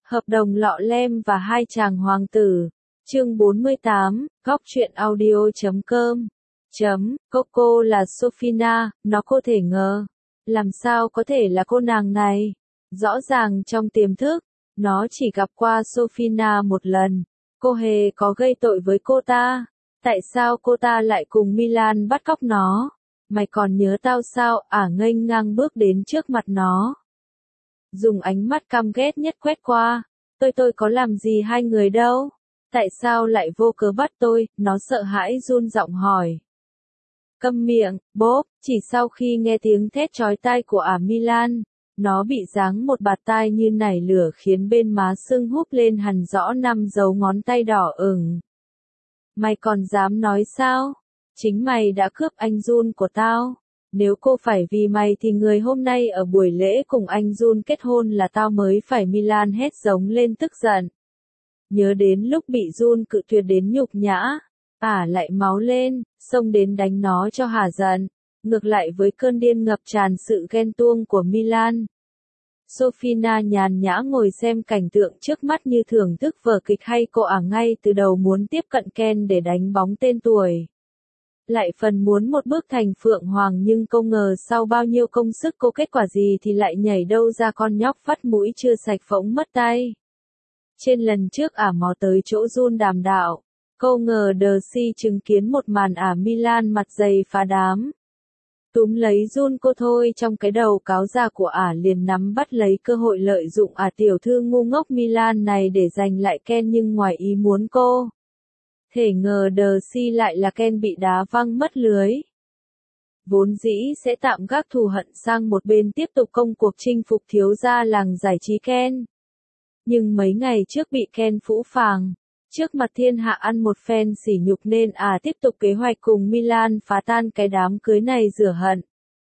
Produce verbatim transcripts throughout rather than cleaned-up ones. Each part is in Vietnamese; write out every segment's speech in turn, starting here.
Hợp đồng lọ lem và hai chàng hoàng tử. Chương bốn mươi tám, góc truyện audio chấm com. Chấm, Coco là Sophina, nó có thể ngờ. Làm sao có thể là cô nàng này? Rõ ràng trong tiềm thức, nó chỉ gặp qua Sophina một lần. Cô hề có gây tội với cô ta. Tại sao cô ta lại cùng Milan bắt cóc nó? Mày còn nhớ tao sao? Ả nghênh ngang bước đến trước mặt nó. Dùng ánh mắt căm ghét nhất quét qua. Tôi tôi có làm gì hai người đâu? Tại sao lại vô cớ bắt tôi? Nó sợ hãi run giọng hỏi. Câm miệng, Bob. Chỉ sau khi nghe tiếng thét chói tai của Ả Milan, nó bị giáng một bạt tai như nảy lửa khiến bên má sưng húp lên hằn rõ năm dấu ngón tay đỏ ửng. Mày còn dám nói sao? Chính mày đã cướp anh Jun của tao. Nếu cô phải vì mày thì người hôm nay ở buổi lễ cùng anh Jun kết hôn là tao mới phải. Milan hét giống lên tức giận. Nhớ đến lúc bị Jun cự tuyệt đến nhục nhã, Ả lại máu lên, xông đến đánh nó cho hả giận. Ngược lại với cơn điên ngập tràn sự ghen tuông của Milan, Sophina nhàn nhã ngồi xem cảnh tượng trước mắt như thưởng thức vở kịch hay. Cô Ả ngay từ đầu muốn tiếp cận Ken để đánh bóng tên tuổi. Lại phần muốn một bước thành phượng hoàng, nhưng không ngờ sau bao nhiêu công sức cô kết quả gì thì lại nhảy đâu ra con nhóc vắt mũi chưa sạch phỗng mất tay. Trên lần trước Ả mò tới chỗ Jun đàm đạo, cô ngờ Darcy chứng kiến một màn Ả Milan mặt dày phá đám. Túm lấy Jun cô thôi, trong cái đầu cáo già của Ả liền nắm bắt lấy cơ hội lợi dụng Ả tiểu thư ngu ngốc Milan này để giành lại Ken, nhưng ngoài ý muốn cô. Thể ngờ Darcy lại là Ken bị đá văng mất lưới. Vốn dĩ sẽ tạm gác thù hận sang một bên tiếp tục công cuộc chinh phục thiếu gia làng giải trí Ken. Nhưng mấy ngày trước bị Ken phũ phàng, trước mặt thiên hạ ăn một phen sỉ nhục nên Ả tiếp tục kế hoạch cùng Milan phá tan cái đám cưới này rửa hận.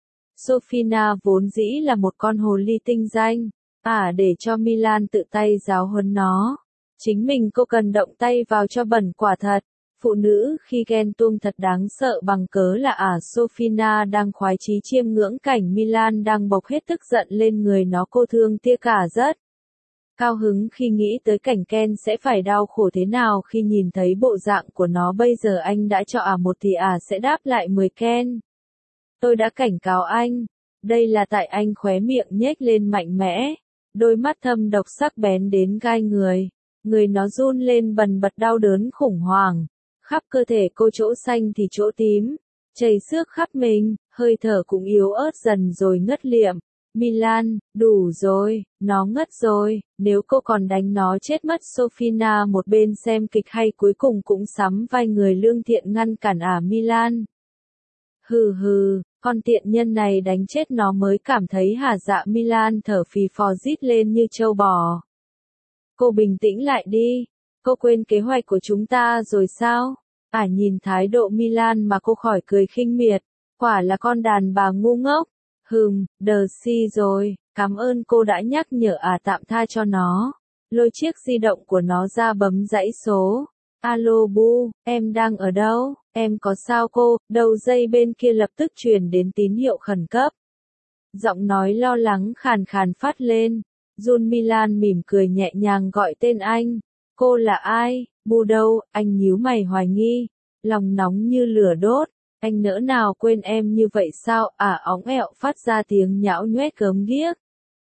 Sophina vốn dĩ là một con hồ ly tinh danh, Ả để cho Milan tự tay giáo huấn nó. Chính mình cô cần động tay vào cho bẩn quả thật. Phụ nữ khi ghen tuông thật đáng sợ, bằng cớ là Ả Sophina đang khoái chí chiêm ngưỡng cảnh Milan đang bộc hết tức giận lên người nó. Cô thương tia cả rất cao hứng khi nghĩ tới cảnh Ken sẽ phải đau khổ thế nào khi nhìn thấy bộ dạng của nó. Bây giờ anh đã cho Ả một thì Ả sẽ đáp lại mười. Ken, tôi đã cảnh cáo anh. Đây là tại anh. Khóe miệng nhếch lên mạnh mẽ, đôi mắt thâm độc sắc bén đến gai người. Người nó run lên bần bật đau đớn khủng hoảng. Khắp cơ thể cô chỗ xanh thì chỗ tím, chảy xước khắp mình, hơi thở cũng yếu ớt dần rồi ngất liệm. Milan, đủ rồi, nó ngất rồi, nếu cô còn đánh nó chết mất. Sophina một bên xem kịch hay cuối cùng cũng sắm vai người lương thiện ngăn cản Ả Milan. Hừ hừ, con tiện nhân này đánh chết nó mới cảm thấy hả dạ. Milan thở phì phò rít lên như trâu bò. Cô bình tĩnh lại đi, cô quên kế hoạch của chúng ta rồi sao? Ả nhìn thái độ Milan mà cô khỏi cười khinh miệt, quả là con đàn bà ngu ngốc. Hừm, Darcy rồi, cảm ơn cô đã nhắc nhở Ả tạm tha cho nó. Lôi chiếc di động của nó ra bấm dãy số. Alo Bu, em đang ở đâu? Em có sao cô? Đầu dây bên kia lập tức truyền đến tín hiệu khẩn cấp. Giọng nói lo lắng khàn khàn phát lên. Jun. Milan mỉm cười nhẹ nhàng gọi tên anh. Cô là ai? Bu đâu? Anh nhíu mày hoài nghi, lòng nóng như lửa đốt. Anh nỡ nào quên em như vậy sao? Ả óng ẹo phát ra tiếng nhão nhoét gớm ghiếc.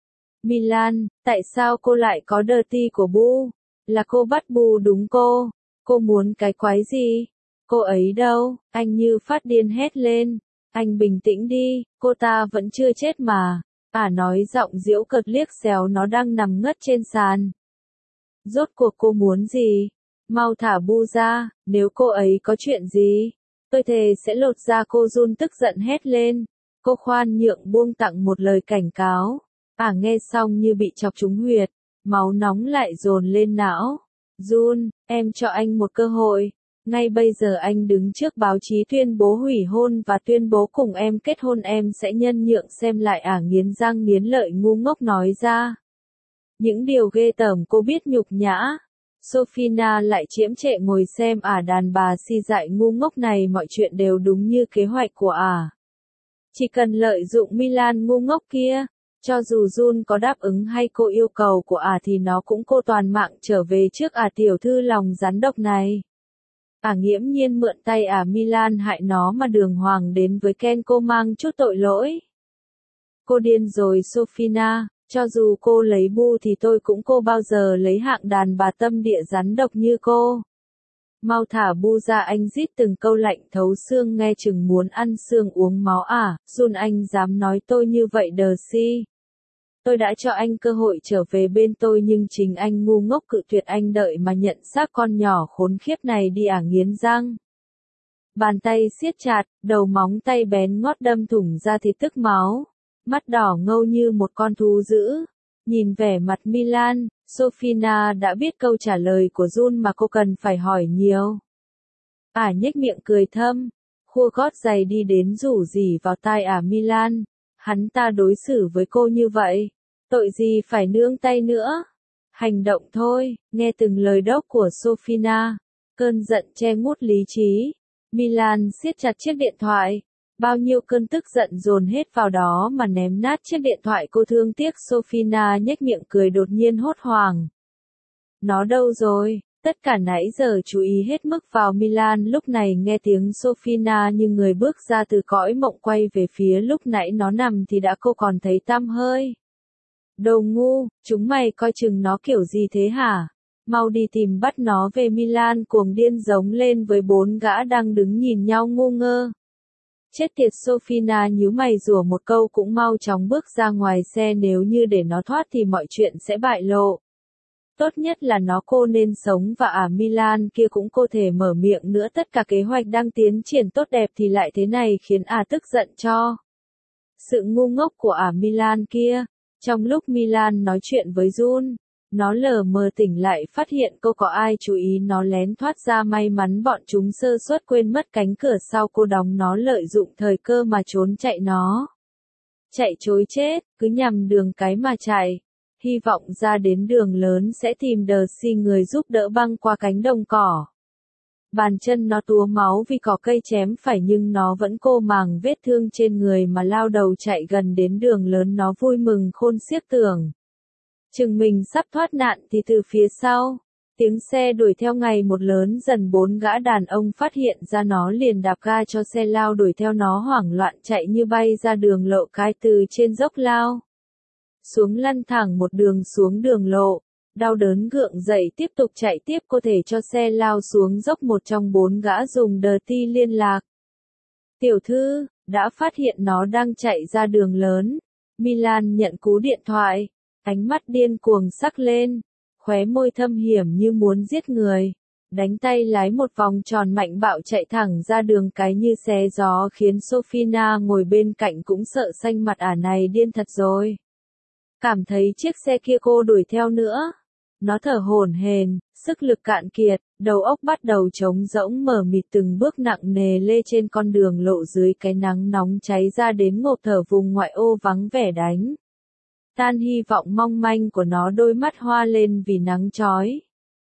Milan, tại sao cô lại có dirty của Bu? Là cô bắt Bu đúng cô? Cô muốn cái quái gì? Cô ấy đâu? Anh như phát điên hét lên. Anh bình tĩnh đi, cô ta vẫn chưa chết mà. Ả nói giọng giễu cợt liếc xéo nó đang nằm ngất trên sàn. Rốt cuộc cô muốn gì? Mau thả Bu ra, nếu cô ấy có chuyện gì, tôi thề sẽ lột da cô. Jun tức giận hét lên. Cô khoan nhượng buông tặng một lời cảnh cáo. Ả nghe xong như bị chọc trúng huyệt, máu nóng lại dồn lên não. Jun, em cho anh một cơ hội. Ngay bây giờ anh đứng trước báo chí tuyên bố hủy hôn và tuyên bố cùng em kết hôn. Em sẽ nhân nhượng xem lại. Ả nghiến răng nghiến lợi ngu ngốc nói ra. Những điều ghê tởm cô biết nhục nhã. Sophina lại chiếm trệ ngồi xem Ả đàn bà si dại ngu ngốc này. Mọi chuyện đều đúng như kế hoạch của Ả. Chỉ cần lợi dụng Milan ngu ngốc kia, Cho dù Jun có đáp ứng hay cô yêu cầu của ả thì nó cũng cô toàn mạng trở về trước ả tiểu thư lòng rắn độc này. Ả nghiễm nhiên mượn tay ả Milan hại nó mà đường hoàng đến với Ken cô mang chút tội lỗi. Cô điên rồi Sophina, cho dù cô lấy bu thì tôi cũng cô bao giờ lấy hạng đàn bà tâm địa rắn độc như cô. Mau thả bu ra, anh rít từng câu lạnh thấu xương nghe chừng muốn ăn xương uống máu à, Jun anh dám nói tôi như vậy đờ si. Tôi đã cho anh cơ hội trở về bên tôi nhưng chính anh ngu ngốc cự tuyệt anh đợi mà nhận xác con nhỏ khốn khiếp này đi à, nghiến răng. Bàn tay siết chặt, đầu móng tay bén ngót đâm thủng ra thịt tức máu, mắt đỏ ngâu như một con thú dữ. Nhìn vẻ mặt Milan, Sophina đã biết câu trả lời của Jun mà cô cần phải hỏi nhiều. Ả nhếch miệng cười thâm, khua gót giày đi đến rủ rỉ vào tai ả Milan. Hắn ta đối xử với cô như vậy, tội gì phải nương tay nữa. Hành động thôi, nghe từng lời đốc của Sophina, cơn giận che ngút lý trí. Milan siết chặt chiếc điện thoại, bao nhiêu cơn tức giận dồn hết vào đó mà ném nát chiếc điện thoại. Cô thương tiếc Sophina nhếch miệng cười đột nhiên hốt hoảng. Nó đâu rồi? Tất cả nãy giờ chú ý hết mức vào Milan lúc này nghe tiếng Sophina như người bước ra từ cõi mộng quay về phía lúc nãy nó nằm thì đã cô còn thấy tăm hơi. Đồ ngu, chúng mày coi chừng nó kiểu gì thế hả? Mau đi tìm bắt nó về. Milan cuồng điên giống lên với bốn gã đang đứng nhìn nhau ngu ngơ. Chết tiệt, Sophina nhíu mày rủa một câu cũng mau chóng bước ra ngoài xe, nếu như để nó thoát thì mọi chuyện sẽ bại lộ. Tốt nhất là nó cô nên sống và ả Milan kia cũng cô thể mở miệng nữa. Tất cả kế hoạch đang tiến triển tốt đẹp thì lại thế này khiến ả tức giận cho sự ngu ngốc của ả Milan kia. Trong lúc Milan nói chuyện với Jun, nó lờ mờ tỉnh lại phát hiện cô có ai chú ý nó lén thoát ra, may mắn bọn chúng sơ suất quên mất cánh cửa sau cô đóng, nó lợi dụng thời cơ mà trốn chạy. Nó chạy chối chết, cứ nhằm đường cái mà chạy. Hy vọng ra đến đường lớn sẽ tìm Darcy người giúp đỡ băng qua cánh đồng cỏ. Bàn chân nó túa máu vì có cây chém phải nhưng nó vẫn cô màng vết thương trên người mà lao đầu chạy gần đến đường lớn. Nó vui mừng khôn xiết, tưởng chừng mình sắp thoát nạn thì từ phía sau, tiếng xe đuổi theo ngày một lớn dần. Bốn gã đàn ông phát hiện ra nó liền đạp ga cho xe lao đuổi theo nó, hoảng loạn chạy như bay ra đường lộ cái từ trên dốc lao xuống, lăn thẳng một đường xuống đường lộ, đau đớn gượng dậy tiếp tục chạy tiếp. Cô thể cho xe lao xuống dốc. Một trong bốn gã dùng Dirty liên lạc. Tiểu thư, đã phát hiện nó đang chạy ra đường lớn. Milan nhận cú điện thoại, ánh mắt điên cuồng sắc lên, khóe môi thâm hiểm như muốn giết người, đánh tay lái một vòng tròn mạnh bạo chạy thẳng ra đường cái như xé gió, khiến Sophina ngồi bên cạnh cũng sợ xanh mặt. Ả này điên thật rồi. Cảm thấy chiếc xe kia cô đuổi theo nữa. Nó thở hổn hển, sức lực cạn kiệt, đầu óc bắt đầu trống rỗng mờ mịt, từng bước nặng nề lê trên con đường lộ dưới cái nắng nóng cháy ra đến ngộp thở. Vùng ngoại ô vắng vẻ đánh tan hy vọng mong manh của nó, đôi mắt hoa lên vì nắng chói.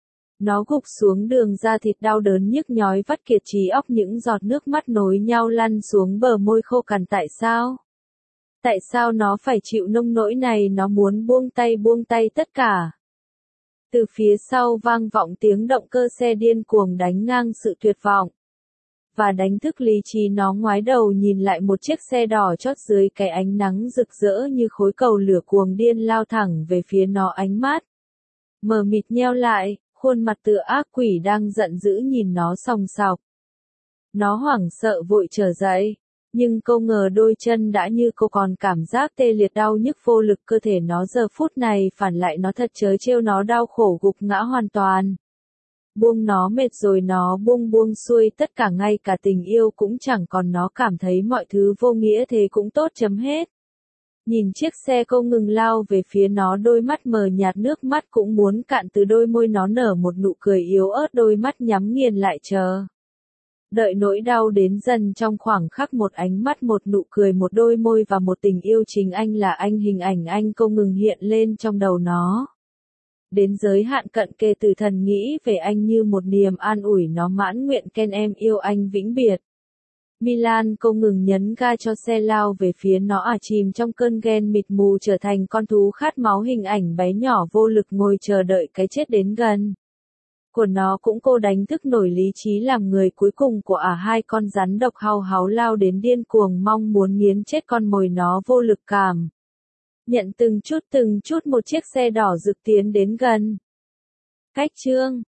Nó gục xuống đường, da thịt đau đớn nhức nhói vắt kiệt trí óc, những giọt nước mắt nối nhau lăn xuống bờ môi khô cằn. Tại sao? Tại sao nó phải chịu nông nỗi này? Nó muốn buông tay buông tay tất cả. Từ phía sau vang vọng tiếng động cơ xe điên cuồng đánh ngang sự tuyệt vọng và đánh thức lý trí. Nó ngoái đầu nhìn lại, một chiếc xe đỏ chót dưới cái ánh nắng rực rỡ như khối cầu lửa cuồng điên lao thẳng về phía nó, ánh mắt mờ mịt nheo lại, khuôn mặt tựa ác quỷ đang giận dữ nhìn nó sòng sọc. Nó hoảng sợ vội trở dậy, nhưng cô ngờ đôi chân đã như cô còn cảm giác tê liệt đau nhức vô lực. Cơ thể nó giờ phút này phản lại nó thật trớ trêu, nó đau khổ gục ngã hoàn toàn. Buông nó mệt rồi, nó buông buông xuôi tất cả, ngay cả tình yêu cũng chẳng còn. Nó cảm thấy mọi thứ vô nghĩa, thế cũng tốt chấm hết. Nhìn chiếc xe cô ngừng lao về phía nó, đôi mắt mờ nhạt, nước mắt cũng muốn cạn từ đôi môi. Nó nở một nụ cười yếu ớt, đôi mắt nhắm nghiền lại chờ đợi nỗi đau đến dần. Trong khoảng khắc, một ánh mắt, một nụ cười, một đôi môi và một tình yêu. Chính anh là anh, hình ảnh anh cô ngừng hiện lên trong đầu nó. Đến giới hạn cận kề, từ thần nghĩ về anh như một niềm an ủi. Nó mãn nguyện: Ken em yêu anh vĩnh biệt. Milan không ngừng nhấn ga cho xe lao về phía nó ả chìm trong cơn ghen mịt mù trở thành con thú khát máu hình ảnh bé nhỏ vô lực ngồi chờ đợi cái chết đến gần. Của nó cũng cô đánh thức nổi lý trí làm người cuối cùng của ả hai con rắn độc hau háu lao đến điên cuồng mong muốn nghiến chết con mồi nó vô lực cảm. Nhận từng chút từng chút một chiếc xe đỏ rực tiến đến gần. Cách chương